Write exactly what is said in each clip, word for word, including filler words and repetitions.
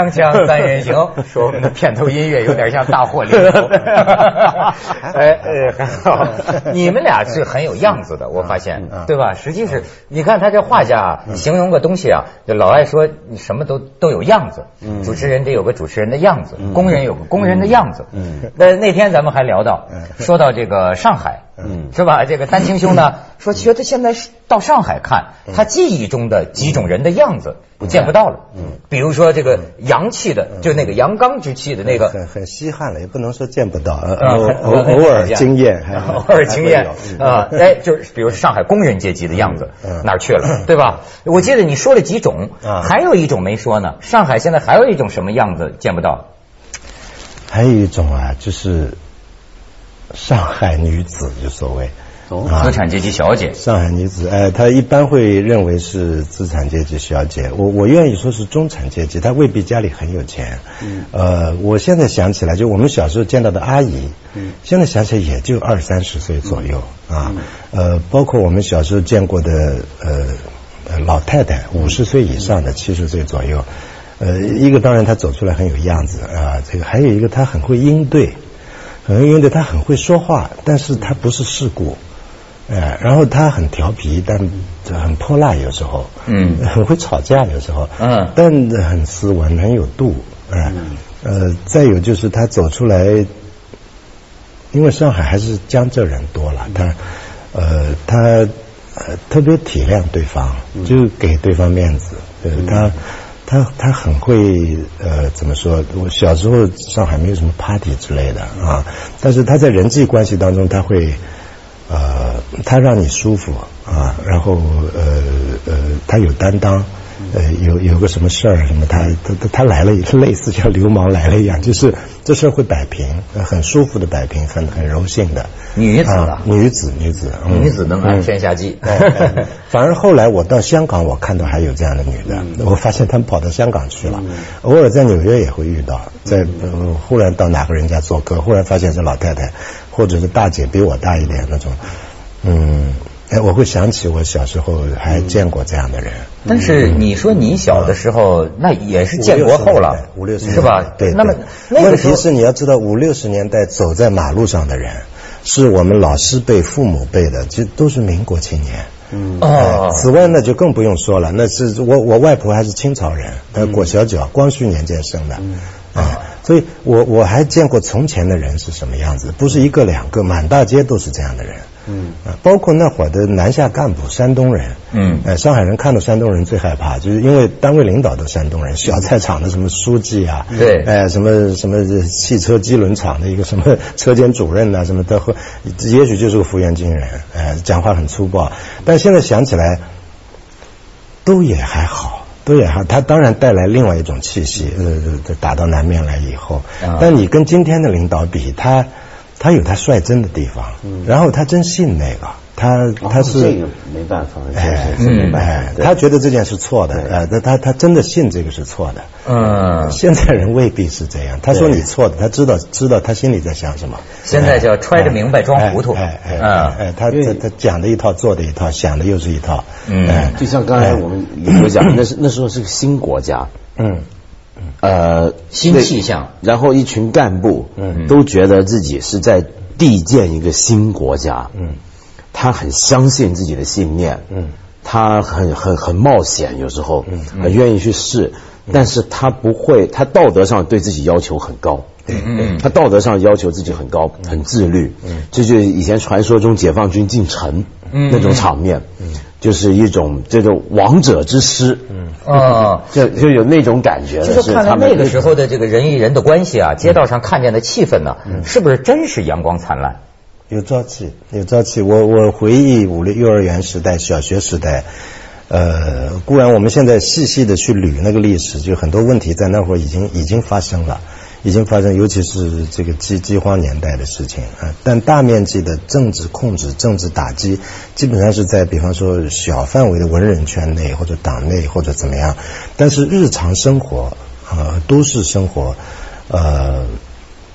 锵锵三人行，说我们的片头音乐有点像大祸临头。哎哎，很好，你们俩是很有样子的，我发现，对吧？实际是，你看他这画家形容个东西啊，就老爱说你什么都都有样子。主持人得有个主持人的样子，工人有个工人的样子。那那天咱们还聊到，说到这个上海。嗯，是吧？这个丹青兄呢说，觉得现在到上海看，他记忆中的几种人的样子见不到了。嗯，比如说这个洋气的，就那个阳刚之气的那个， 很很稀罕了，也不能说见不到，偶偶尔惊艳， 偶尔惊艳啊！哎，就是比如上海工人阶级的样子，哪儿去了，对吧？我记得你说了几种，还有一种没说呢。上海现在还有一种什么样子见不到？ 还有一种啊，就是上海女子，就所谓资产阶级小姐。 上海女子，哎，她一般会认为是资产阶级小姐，我我愿意说是中产阶级，她未必家里很有钱。嗯，呃，我现在想起来，就我们小时候见到的阿姨，嗯，现在想起来也就二三十岁左右、嗯、啊，呃，包括我们小时候见过的呃老太太，五十岁以上的，七十岁左右，呃，一个当然她走出来很有样子啊，这个还有一个她很会应对。可能因为他很会说话，但是他不是世故，哎，然后他很调皮，但很泼辣有时候，嗯，很会吵架有时候，嗯，但很斯文，很有度，哎，呃，再有就是他走出来，因为上海还是江浙人多了，他，呃，他呃特别体谅对方，就给对方面子，对他。他他很会呃怎么说？我小时候上海没有什么 party 之类的啊，但是他在人际关系当中，他会呃他让你舒服啊，然后呃呃他有担当，呃有有个什么事儿什么他他他来了，类似像流氓来了一样，就是这事儿会摆平，很舒服的摆平，很很柔性的女子的、啊、 女子女子、 嗯、女子能安天下计。 嗯、反而后来我到香港，我看到还有这样的女的，嗯、我发现他们跑到香港去了，嗯、偶尔在纽约也会遇到，在、呃、忽然到哪个人家做客，忽然发现是老太太或者是大姐比我大一点那种，嗯。哎，我会想起我小时候还见过这样的人。 但是你说你小的时候，嗯、那也是建国后了， 五六十年是吧？ 对。 那么那问题是你要知道，五六十年代走在马路上的人，是我们老师辈、父母辈的，其实都是民国青年。嗯。哦。此外那就更不用说了，那是我我外婆还是清朝人，她裹小脚，光绪年间生的。嗯。啊。所以我我还见过从前的人是什么样子，不是一个两个，满大街都是这样的人。嗯啊，包括那会儿的南下干部，山东人，嗯，呃，上海人看到山东人最害怕，就是因为单位领导都山东人，小菜厂的什么书记啊，对，哎、呃，什么什么汽车机轮厂的一个什么车间主任啊，什么的，也许就是个福原军人，哎、呃，讲话很粗暴，但现在想起来，都也还好。都也好，他当然带来另外一种气息，呃，打到南面来以后，嗯、但你跟今天的领导比，他他有他率真的地方，嗯、然后他真信那个，他他是、 哦、这个没办法， 哎，嗯，哎，他觉得这件是错的，呃，他他他真的信这个是错的，嗯，现在人未必是这样，他说你错的，他知道知道他心里在想什么， 现在叫揣着明白装糊涂， 哎哎哎哎，他他他讲的一套，做的一套，想的又是一套， 嗯，哎、就像刚才我们李哥讲，那是那时候是个新国家，嗯。呃， 新气象， 然后一群干部，嗯，都觉得自己是在缔建一个新国家，嗯，他很相信自己的信念，嗯，他很很很冒险，有时候，嗯，很愿意去试，嗯、但是他不会，他道德上对自己要求很高，嗯嗯，他道德上要求自己很高，很自律，嗯，这就是以前传说中解放军进城，嗯，那种场面，嗯。就是一种这种王者之师，嗯啊，就就有那种感觉。 就是看来那个时候的这个人与人的关系啊，街道上看见的气氛呢，嗯、是不是真是阳光灿烂？ 有朝气，有朝气。我我回忆五六幼儿园时代、小学时代，呃，固然我们现在细细的去捋那个历史，就很多问题在那会儿已经已经发生了。已经发生，尤其是这个饥饥荒年代的事情啊，但大面积的政治控制、政治打击，基本上是在比方说小范围的文人圈内或者党内或者怎么样，但是日常生活呃都市生活呃呃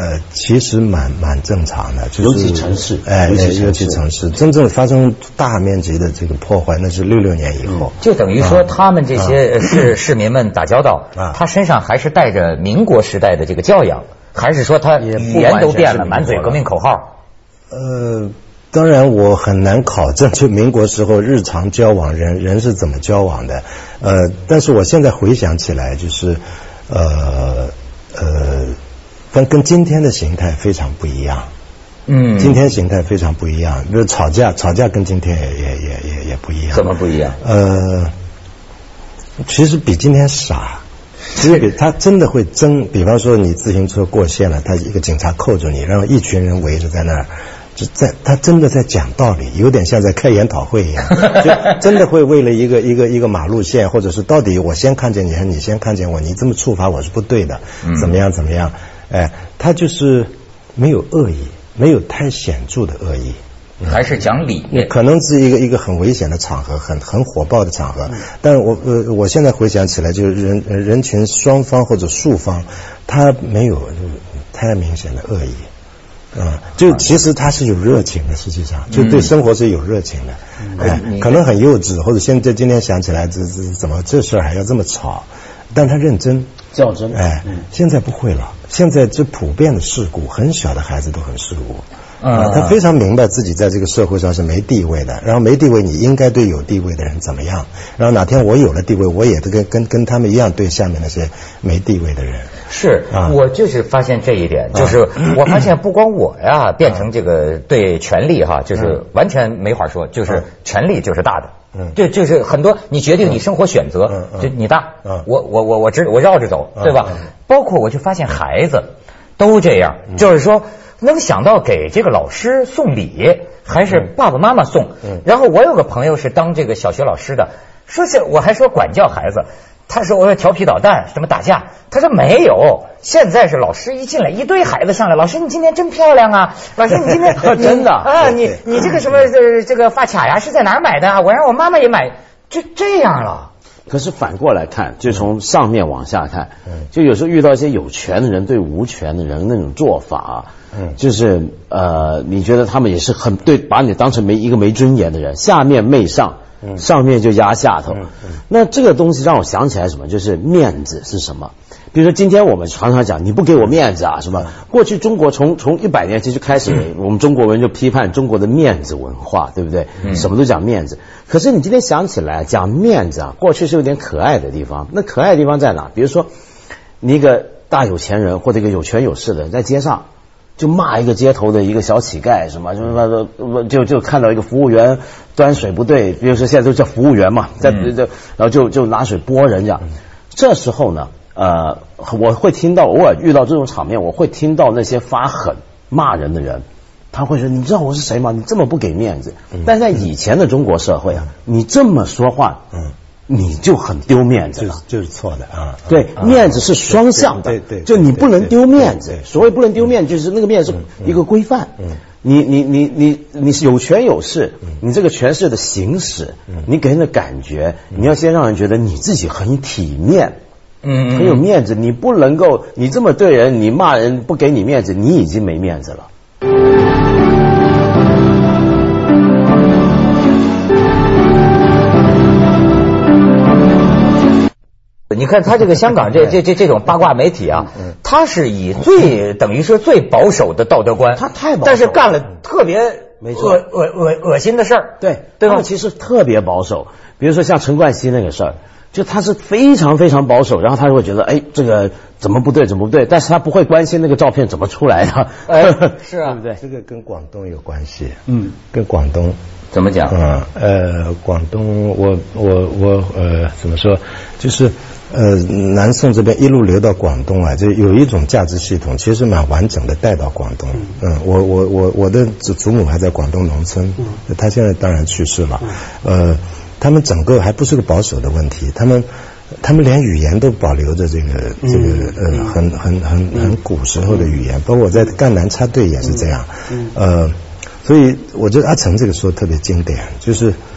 呃，其实蛮蛮正常的，就是尤其城市， 哎，尤其城市，真正发生大面积的这个破坏，那是六六年以后。 就等于说，他们这些市市民们打交道，他身上还是带着民国时代的这个教养，还是说他语言都变了，满嘴革命口号？ 呃，当然我很难考证，就民国时候日常交往人人是怎么交往的。呃，但是我现在回想起来，就是呃呃。跟跟今天的形态非常不一样，嗯，今天形态非常不一样。比如吵架，吵架跟今天也也也也也不一样。 怎么不一样？ 呃，其实比今天傻，其实比他真的会争。比方说你自行车过线了，他一个警察扣住你，然后一群人围着在那儿，就在他真的在讲道理，有点像在开研讨会一样，就真的会为了一个一个一个马路线，或者是到底我先看见你还是你先看见我，你这么处罚我是不对的，怎么样怎么样。哎，他就是没有恶意，没有太显著的恶意， 还是讲理。 可能是一个一个很危险的场合，很很火爆的场合。嗯、但我呃，我现在回想起来，就是人人群双方或者数方，他没有太明显的恶意。嗯，就其实他是有热情的，实际上就对生活是有热情的。嗯、哎，可能很幼稚，或者现在今天想起来，这这怎么这事儿还要这么吵？但他认真。 较真， 哎，嗯、现在不会了。现在这普遍的世故，很小的孩子都很世故。啊、呃，他非常明白自己在这个社会上是没地位的，然后没地位，你应该对有地位的人怎么样？然后哪天我有了地位，我也跟跟跟他们一样对下面那些没地位的人。 是，啊、我就是发现这一点，就是我发现不光我呀，变成这个对权力哈，就是完全没话说，就是权力就是大的。嗯，就就是很多你决定你生活选择，嗯嗯、就你大，嗯、我我我我知我绕着走，嗯、对吧？嗯、包括我就发现孩子都这样，嗯、就是说能想到给这个老师送礼，还是爸爸妈妈送。嗯，然后我有个朋友是当这个小学老师的，说是我还说管教孩子。他说我要调皮捣蛋，什么打架？他说没有，现在是老师一进来一堆孩子上来，老师你今天真漂亮啊，老师你今天真的啊，你你这个什么这这个发卡呀是在哪儿买的啊？我让我妈妈也买，就这样了。 可是反过来看，就从上面往下看，就有时候遇到一些有权的人对无权的人那种做法，嗯，就是呃，你觉得他们也是很对，把你当成没一个没尊严的人，下面媚上。上面就压下头，嗯嗯、那这个东西让我想起来什么？就是面子是什么？比如说今天我们常常讲你不给我面子啊什么？过去中国从从一百年前就开始，嗯、我们中国人就批判中国的面子文化，对不对？嗯、什么都讲面子。可是你今天想起来讲面子啊，过去是有点可爱的地方。那可爱的地方在哪？比如说你一个大有钱人或者一个有权有势的人在街上。就骂一个街头的一个小乞丐什么，就就就看到一个服务员端水不对，比如说现在都叫服务员嘛，在这、嗯、然后就就拿水拨人家。这时候呢，呃，我会听到偶尔遇到这种场面，我会听到那些发狠骂人的人，他会说：“你知道我是谁吗？你这么不给面子。嗯”但在以前的中国社会啊，你这么说话，嗯。你就很丢面子了， 就是错的啊！ 对，面子是双向的， 对对， 就你不能丢面子。所谓不能丢面，就是那个面是一个规范。嗯，你你你你你是有权有势，你这个权势的行使，你给人的感觉，你要先让人觉得你自己很体面，嗯，很有面子。你不能够你这么对人，你骂人不给你面子，你已经没面子了。 你看他这个香港这这这这种八卦媒体啊，他是以最等于说最保守的道德观， 他太保守， 但是干了特别没错恶恶恶恶心的事儿， 对对吧？ 其实特别保守，比如说像陈冠希那个事儿，就他是非常非常保守，然后他会觉得哎这个怎么不对怎么不对，但是他不会关心那个照片怎么出来的， 哎是啊， 对不对？这个跟广东有关系，嗯，跟广东。 怎么讲？ 嗯呃，广东我我我呃怎么说？就是呃南宋这边一路流到广东啊，就有一种价值系统，其实蛮完整的带到广东。嗯，我我我我的祖祖母还在广东农村，嗯，她现在当然去世了。呃，他们整个还不是个保守的问题，他们他们连语言都保留着这个这个呃很很很很古时候的语言，包括我在赣南插队也是这样。呃。所以我觉得阿成这个说的特别经典，就是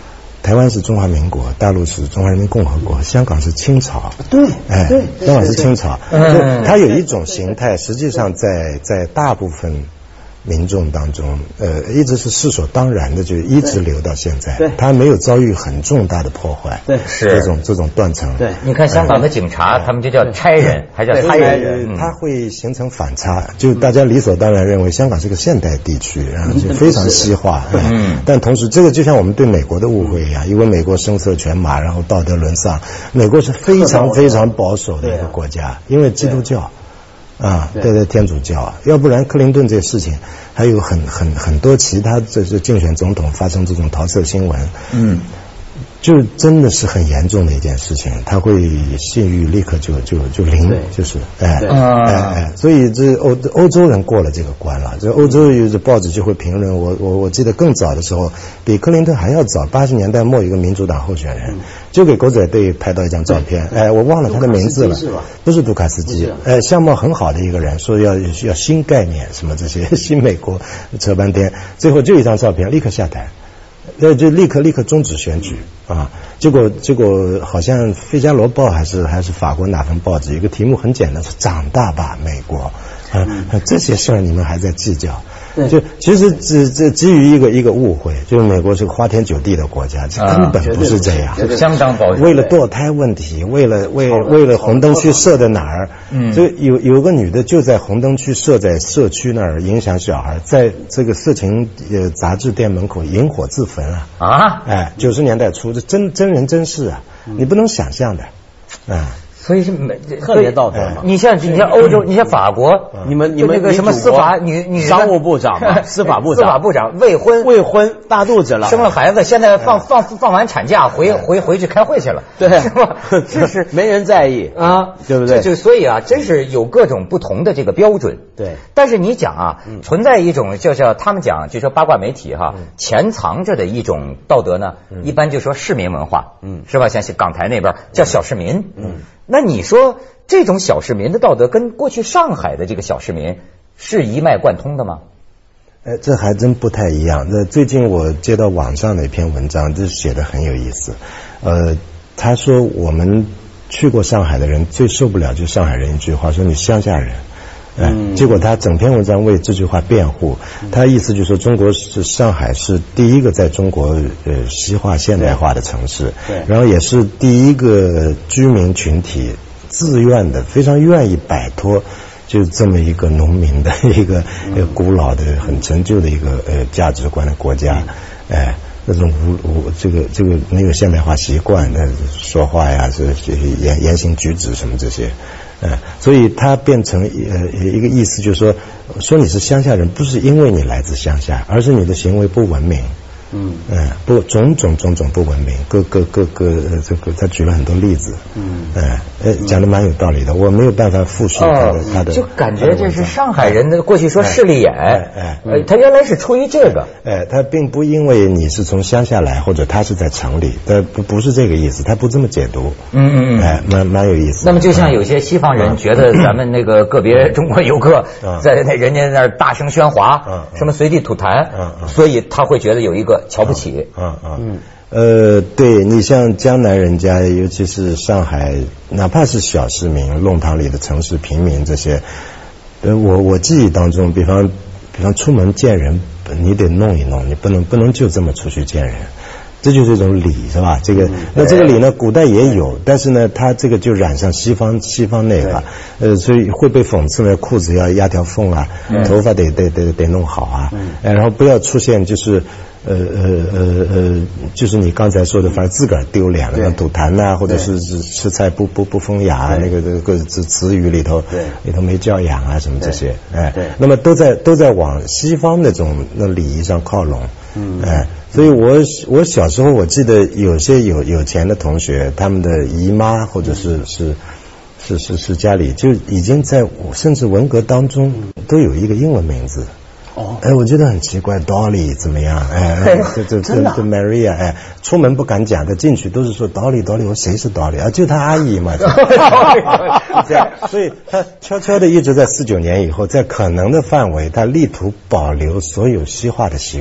台湾是中华民国，大陆是中华人民共和国，香港是清朝。 对， 哎， 对， 香港是清朝。 嗯， 它有一种形态，实际上在在大部分民众当中，呃，一直是理所当然的，就一直留到现在。 对， 它没有遭遇很重大的破坏。 对， 是这种这种断层。 对， 你看香港的警察，他们就叫差人，还叫差人， 它会形成反差，就大家理所当然认为香港是个现代地区，然后就非常西化。嗯，但同时这个就像我们对美国的误会一样，因为美国声色犬马，然后道德沦丧，美国是非常非常保守的一个国家，因为基督教。啊，对对，天主教啊，要不然克林顿这事情还有很很很多其他这是竞选总统发生这种桃色新闻，嗯，就真的是很严重的一件事情，他会信誉立刻就就就零，就是哎哎哎，所以这欧欧洲人过了这个关了，这欧洲有报纸就会评论我我我记得更早的时候，比克林顿还要早，八十年代末一个民主党候选人。就给狗仔队拍到一张照片，哎，我忘了他的名字了，不是杜卡斯基，哎，相貌很好的一个人，说要要新概念什么这些新美国扯半天，最后就一张照片，立刻下台，那就立刻立刻终止选举啊！结果结果好像《费加罗报》还是还是法国哪份报纸，一个题目很简单，说长大吧美国啊，这些事儿你们还在计较。就其实这这基于一个一个误会，就是美国是个花天酒地的国家，这根本不是这样， 相当保守。 为了堕胎问题，为了为为了红灯区设在哪儿，嗯，就有有个女的就在红灯区设在社区那儿影响小孩，在这个色情呃杂志店门口引火自焚啊啊！哎，九十年代初这真真人真事啊，你不能想象的，啊。 所以是美特别道德嘛。 你像你像欧洲，你像法国， 你们你们那个什么司法女女商务部长嘛，司法部长， 司法部长未婚未婚大肚子了， 生了孩子，现在放放放完产假回回回去开会去了， 对， 是吧？这是没人在意啊， 对不对？ 就所以啊，真是有各种不同的这个标准。 对， 但是你讲啊，存在一种就叫他们讲，就说八卦媒体哈，潜藏着的一种道德呢，一般就说市民文化，嗯，是吧？像港台那边叫小市民，嗯，那你说这种小市民的道德跟过去上海的这个小市民是一脉贯通的吗？ 哎，这还真不太一样。那最近我接到网上的一篇文章，这写的很有意思。呃，他说我们去过上海的人最受不了就是上海人一句话，说你乡下人。哎，结果他整篇文章为这句话辩护，他意思就是说中国是上海是第一个在中国呃西化现代化的城市，对，然后也是第一个居民群体自愿的非常愿意摆脱就这么一个农民的一个呃古老的很陈旧的一个呃价值观的国家，哎。那种无无这个这个没有现代化习惯的说话呀，是言言行举止什么这些，呃，所以它变成呃一个意思，就是说说你是乡下人，不是因为你来自乡下，而是你的行为不文明。嗯嗯，不种种种种不文明，各各各个这个他举了很多例子，嗯呃呃讲的蛮有道理的，我没有办法复述他的、哦、他的， 就感觉这是上海人的过去说势利眼，哎哎，呃他原来是出于这个， 哎他并不因为你是从乡下来或者他是在城里，他不不是这个意思，他不这么解读，嗯嗯嗯，哎蛮蛮有意思。 那么就像有些西方人觉得咱们那个个别中国游客在那人家那儿大声喧哗，嗯，什么随地吐痰，嗯嗯，所以他会觉得有一个瞧不起， 嗯嗯嗯，呃，对你像江南人家，尤其是上海，哪怕是小市民、弄堂里的城市平民这些，呃，我我记忆当中，比方比方出门见人，你得弄一弄，你不能不能就这么出去见人。这就是一种礼，是吧？这个，那这个礼呢，古代也有，但是呢，它这个就染上西方西方那个，呃，所以会被讽刺呢，裤子要压条缝啊，头发得得得得弄好啊，哎，然后不要出现就是。呃呃呃呃，就是你刚才说的，反正自个儿丢脸了，吐痰呐，或者是吃菜不不不风雅，那个这个词词语里头，里头没教养啊，什么这些，哎，那么都在都在往西方那种那礼仪上靠拢，嗯，哎，所以我我小时候我记得有些有有钱的同学，他们的姨妈或者是是是是是家里就已经在甚至文革当中都有一个英文名字。哦，哎，我觉得很奇怪 ，Dolly 怎么样？哎，这这这这 Maria， 哎，出门不敢讲，他进去都是说 Dolly Dolly， 我谁是 Dolly 啊？就他阿姨嘛。所以他悄悄的一直在四九年以后，在可能的范围，他力图保留所有西化的习惯。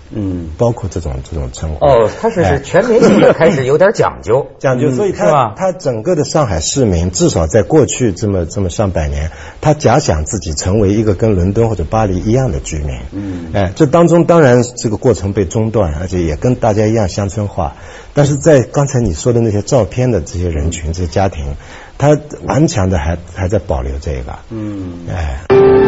嗯，包括这种这种称呼。 哦，它是是全民性的开始有点讲究， 讲究，所以他他整个的上海市民，至少在过去这么这么上百年，他假想自己成为一个跟伦敦或者巴黎一样的居民。嗯，哎，这当中当然这个过程被中断，而且也跟大家一样乡村化。但是在刚才你说的那些照片的这些人群、这些家庭，他顽强的还还在保留这个。嗯，哎。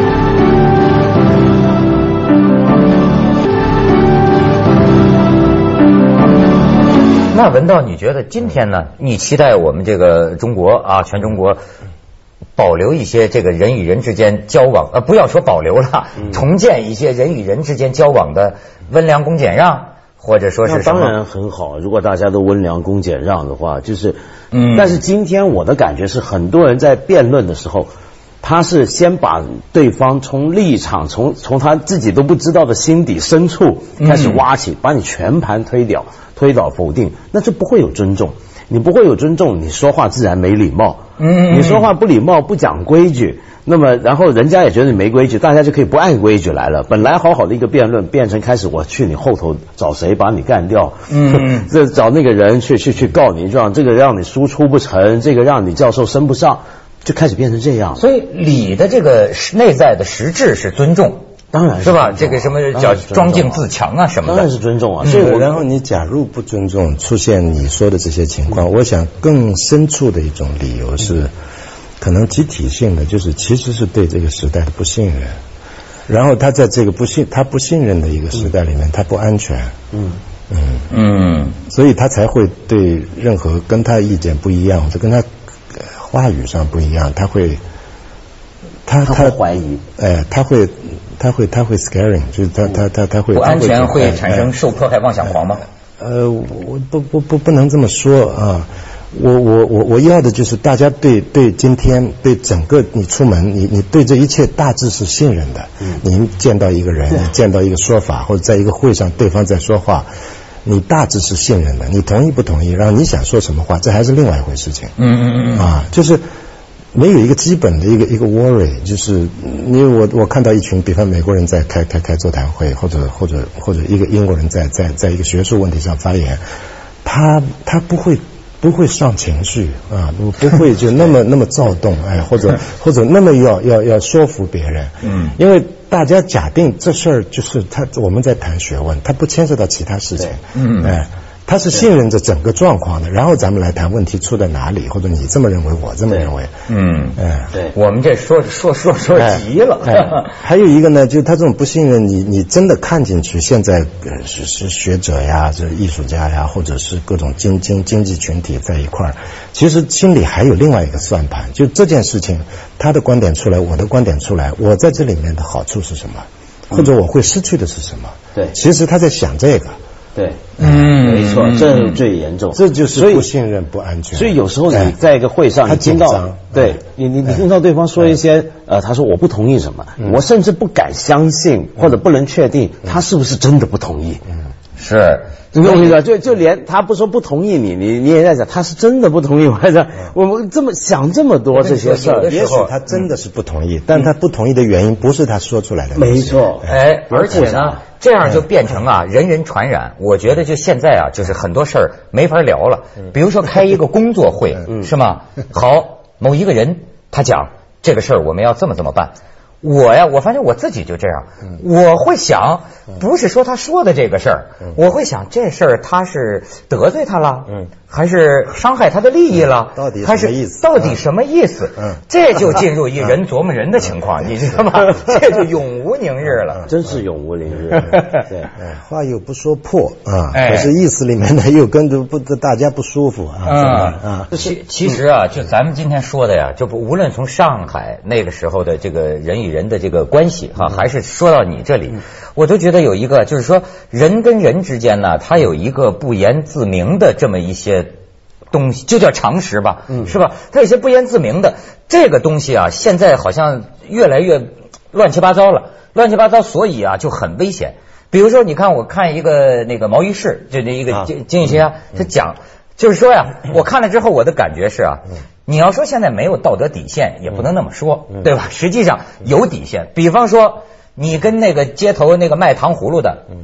那文道，你觉得今天呢？你期待我们这个中国啊，全中国保留一些这个人与人之间交往，呃，不要说保留了，重建一些人与人之间交往的温良恭俭让，或者说是什么？ 当然很好，如果大家都温良恭俭让的话，就是，嗯。但是今天我的感觉是，很多人在辩论的时候，他是先把对方从立场，从从他自己都不知道的心底深处开始挖起，嗯、把你全盘推掉。推倒否定，那就不会有尊重。你不会有尊重，你说话自然没礼貌。嗯，你说话不礼貌，不讲规矩，那么然后人家也觉得你没规矩，大家就可以不按规矩来了。本来好好的一个辩论，变成开始我去你后头找谁把你干掉，嗯，这找那个人去去去告你，让这个让你输出不成，这个让你教授升不上，就开始变成这样。 所以礼的这个内在的实质是尊重。 当然 是, 是吧？这个什么叫庄敬自强啊什么的， 当然是尊重啊。 所以、嗯，然后你假如不尊重，出现你说的这些情况，嗯、我想更深处的一种理由是，嗯、可能集体性的，就是其实是对这个时代的不信任。然后他在这个不信他不信任的一个时代里面，嗯、他不安全。嗯嗯嗯，所以他才会对任何跟他意见不一样或者跟他话语上不一样，他会他他会怀疑， 哎，他会。他会他会 scaring， 就是他他他他会不安全，会产生受迫害妄想狂吗？ 呃，我不不不不能这么说啊。我我我我要的就是大家对对今天对整个你出门，你你对这一切大致是信任的。嗯，你见到一个人，你见到一个说法，或者在一个会上对方在说话，你大致是信任的。你同意不同意，然后你想说什么话，这还是另外一回事情。嗯嗯嗯啊，就是。没有一个基本的一个一个 worry， 就是因为我我看到一群，比方美国人在开开开座谈会，或者或者或者一个英国人在在在一个学术问题上发言，他他不会不会上情绪啊，不不会就那么那么躁动，哎，或者或者那么要要要说服别人，嗯，因为大家假定这事儿就是他我们在谈学问，他不牵涉到其他事情，嗯，哎。他是信任着整个状况的，然后咱们来谈问题出在哪里，或者你这么认为，我这么认为。嗯， 哎，对，我们这说说说说急了。 哎哎、还有一个呢，就是他这种不信任，你你真的看进去，现在呃是是学者呀，这艺术家呀，或者是各种经经经济群体在一块儿，其实心里还有另外一个算盘，就这件事情，他的观点出来，我的观点出来，我在这里面的好处是什么，或者我会失去的是什么？对，其实他在想这个。 对，嗯，没错，这是最严重， 这就是不信任、不安全。 所以有时候你在一个会上，你听到，对你你你听到对方说一些，呃，他说我不同意什么，我甚至不敢相信或者不能确定他是不是真的不同意。嗯， 是， 这个意思，就就连他不说不同意你，你你也在想他是真的不同意，还是我们这么想这么多这些事儿？ 也许他真的是不同意，但他不同意的原因不是他说出来的。 没错， 哎，而且呢。这样就变成啊，人人传染。我觉得就现在啊，就是很多事儿没法聊了。比如说开一个工作会，是吗？好，某一个人他讲这个事儿我们要这么这么办。我呀，我发现我自己就这样，我会想，不是说他说的这个事儿，我会想这事儿他是得罪他了，嗯，还是伤害他的利益了， 到底还是到底什么意思？嗯，这就进入一人琢磨人的情况，你知道吗？这就永无宁日了， 真是永无宁日。 对，话又不说破啊，可是意思里面呢又跟着不大家不舒服啊。 啊，其其实啊，就咱们今天说的呀，就不无论从上海那个时候的这个人与人的这个关系哈，还是说到你这里，我都觉得有一个就是说人跟人之间呢，他有一个不言自明的这么一些东西，就叫常识吧，是吧？他有些不言自明的这个东西啊，现在好像越来越乱七八糟了，乱七八糟，所以啊就很危险。比如说，你看我看一个那个毛于轼，就那一个经经济学家，他讲就是说呀，我看了之后我的感觉是啊。你要说现在没有道德底线，也不能那么说，对吧？实际上有底线。比方说，你跟那个街头那个卖糖葫芦的，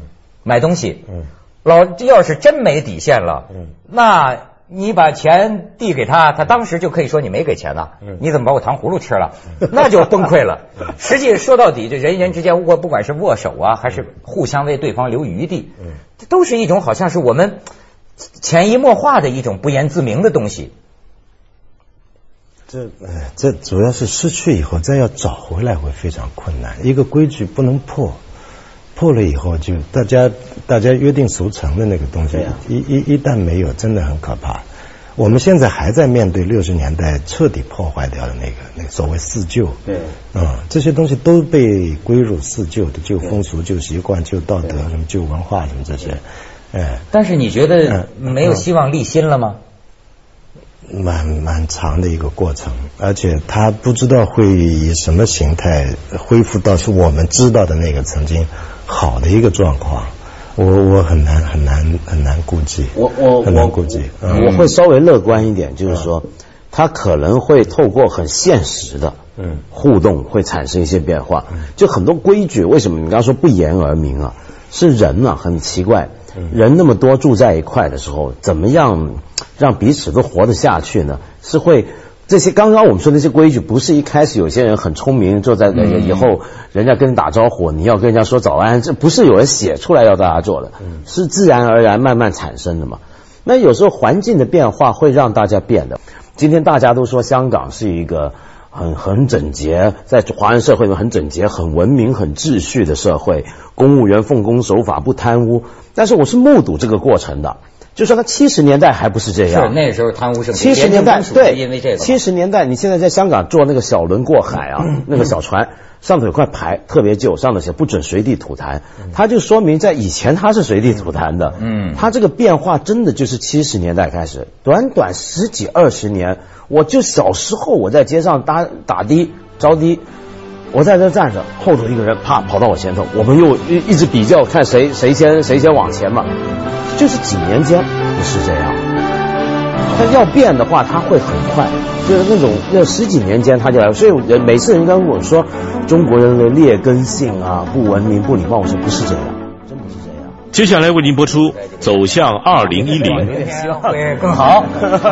买东西，嗯，老要是真没底线了，嗯，那你把钱递给他，他当时就可以说你没给钱呢，嗯，你怎么把我糖葫芦吃了？那就崩溃了。实际说到底，这人与人之间，握不管是握手啊，还是互相为对方留余地，嗯，这都是一种好像是我们潜移默化的一种不言自明的东西。 这呃，这主要是失去以后再要找回来会非常困难。一个规矩不能破，破了以后就大家大家约定俗成的那个东西，啊、一一一旦没有，真的很可怕。我们现在还在面对六十年代彻底破坏掉的那个那个所谓四旧，对，嗯，这些东西都被归入四旧的旧风俗、旧习惯、旧道德、什么旧文化什么这些，哎。 但是你觉得没有希望立新了吗？ 蛮蛮长的一个过程，而且他不知道会以什么形态恢复到是我们知道的那个曾经好的一个状况。我我很难很难很难估计， 我我很难估计。 嗯、我会稍微乐观一点，就是说，他可能会透过很现实的嗯互动，会产生一些变化。就很多规矩，为什么你刚刚说不言而明啊？是人啊，很奇怪。人那么多住在一块的时候，怎么样让彼此都活得下去呢？是会这些刚刚我们说的那些规矩，不是一开始有些人很聪明，坐在那个以后人家跟你打招呼，你要跟人家说早安，这不是有人写出来要大家做的，是自然而然慢慢产生的嘛。那有时候环境的变化会让大家变的。今天大家都说香港是一个很很整洁，在华人社会里面很整洁、很文明、很秩序的社会，公务员奉公守法，不贪污。但是我是目睹这个过程的，就说他七十年代还不是这样， 是那时候贪污盛行。 七十年代对， 因为这个七十年代，你现在在香港坐那个小轮过海啊，那个小船上头有块牌，特别旧，上头写不准随地吐痰，它就说明在以前它是随地吐痰的。嗯，它这个变化真的就是七十年代开始，短短十几二十年，我就小时候我在街上打打的着的。我在这站着，后头一个人啪跑到我前头，我们又一一直比较看谁谁先谁先往前嘛，就是几年间不是这样，但要变的话他会很快，就是那种那十几年间他就来，所以人每次人家跟我说中国人的劣根性啊，不文明不礼貌，我说不是这样，真不是这样。 接下来为您播出《走向二零一零》， 希望会更好。